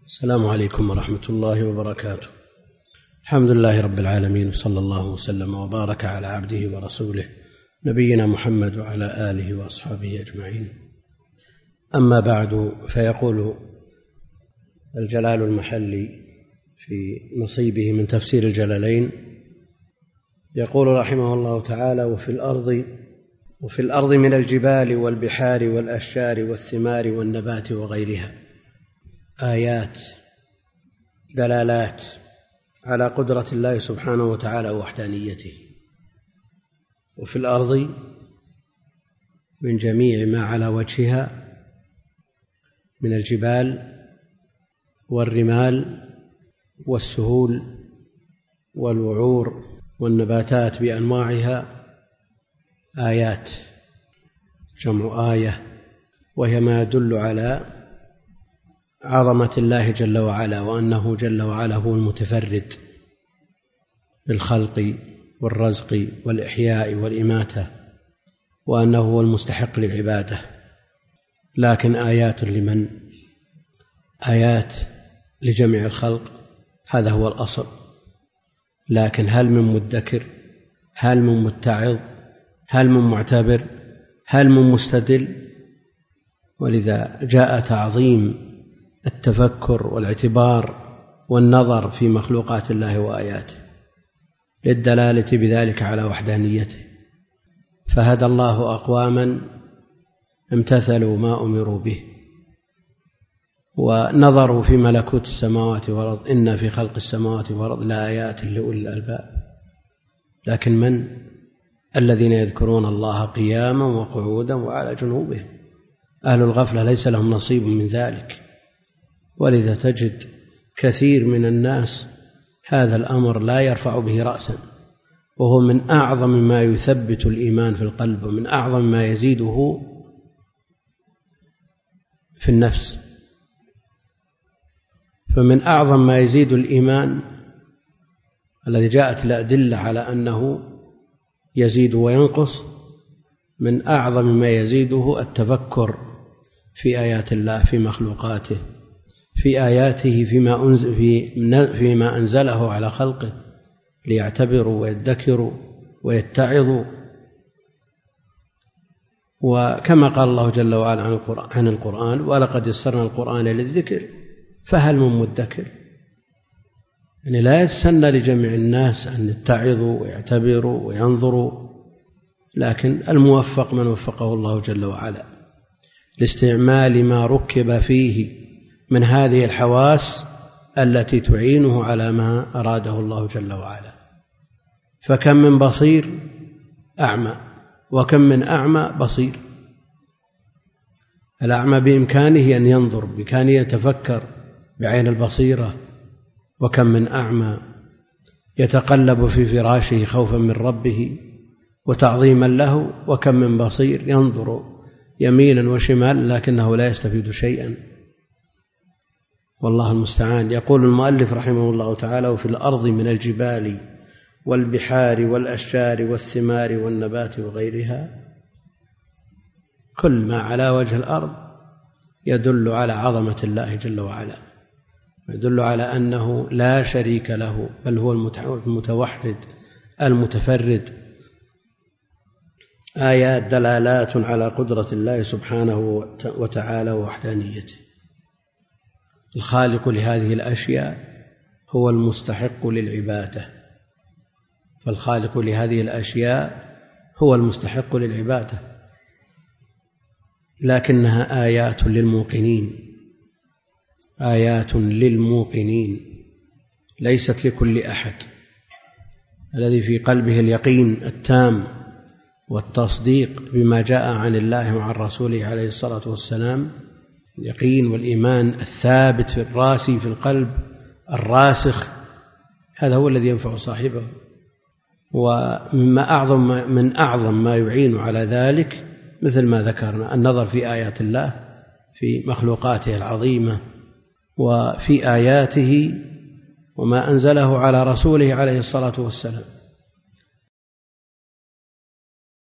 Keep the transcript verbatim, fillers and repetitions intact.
السلام عليكم ورحمة الله وبركاته. الحمد لله رب العالمين، وصلى الله وسلم وبارك على عبده ورسوله نبينا محمد وعلى آله وأصحابه أجمعين. أما بعد، فيقول الجلال المحلي في نصيبه من تفسير الجلالين، يقول رحمه الله تعالى: وفي الأرض وفي الأرض من الجبال والبحار والأشجار والثمار والنبات وغيرها آيات دلالات على قدرة الله سبحانه وتعالى ووحدانيته. وفي الأرض من جميع ما على وجهها من الجبال والرمال والسهول والوعور والنباتات بأنواعها آيات، جمع آية، وهي ما يدل على عظمة الله جل وعلا، وأنه جل وعلا هو المتفرد بالخلق والرزق والإحياء والإماتة، وأنه هو المستحق للعبادة. لكن آيات لمن؟ آيات لجميع الخلق، هذا هو الأصل. لكن هل من مدكر؟ هل من متعظ؟ هل من معتبر؟ هل من مستدل؟ ولذا جاء تعظيم التفكر والاعتبار والنظر في مخلوقات الله وآياته للدلالة بذلك على وحدانيته. فهدى الله أقواما امتثلوا ما أمروا به ونظروا في ملكوت السماوات والأرض، إن في خلق السماوات والأرض لآيات لأولي الألباب. لكن من الذين يذكرون الله قياما وقعودا وعلى جنوبهم؟ أهل الغفلة ليس لهم نصيب من ذلك. ولذا تجد كثير من الناس هذا الأمر لا يرفع به رأسا، وهو من أعظم ما يثبت الإيمان في القلب، ومن أعظم ما يزيده في النفس. فمن أعظم ما يزيد الإيمان الذي جاءت الأدلة على أنه يزيد وينقص، من أعظم ما يزيده التفكر في آيات الله، في مخلوقاته، في آياته، فيما أنزل في فيما أنزله على خلقه ليعتبروا ويذكروا ويتعظوا. وكما قال الله جل وعلا عن القرآن: ولقد يسرنا القرآن للذكر فهل من مدكر؟ يعني لا يتسنى لجميع الناس أن يتعظوا ويعتبروا وينظروا، لكن الموفق من وفقه الله جل وعلا لاستعمال ما ركب فيه من هذه الحواس التي تعينه على ما أراده الله جل وعلا. فكم من بصير أعمى، وكم من أعمى بصير. الأعمى بإمكانه أن ينظر، بإمكانه يتفكر بعين البصيرة، وكم من أعمى يتقلب في فراشه خوفا من ربه وتعظيما له، وكم من بصير ينظر يمينا وشمالا لكنه لا يستفيد شيئا. والله المستعان. يقول المؤلف رحمه الله تعالى: وفي الأرض من الجبال والبحار والأشجار والثمار والنبات وغيرها، كل ما على وجه الأرض يدل على عظمة الله جل وعلا، يدل على أنه لا شريك له، بل هو المتوحد المتفرد. آيات دلالات على قدرة الله سبحانه وتعالى ووحدانيته. الخالق لهذه الأشياء هو المستحق للعبادة، فالخالق لهذه الأشياء هو المستحق للعبادة، لكنها آيات للموقنين، آيات للموقنين، ليست لكل أحد. الذي في قلبه اليقين التام والتصديق بما جاء عن الله وعن رسوله عليه الصلاة والسلام، اليقين والإيمان الثابت في الراسي في القلب الراسخ، هذا هو الذي ينفع صاحبه. ومما أعظم من أعظم ما يعين على ذلك مثل ما ذكرنا النظر في آيات الله، في مخلوقاته العظيمة، وفي آياته وما أنزله على رسوله عليه الصلاة والسلام.